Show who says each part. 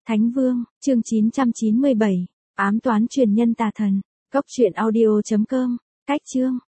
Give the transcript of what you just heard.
Speaker 1: Thánh Vương, chương 997, ám toán truyền nhân tà thần, cốc truyện audio.com, cách chương.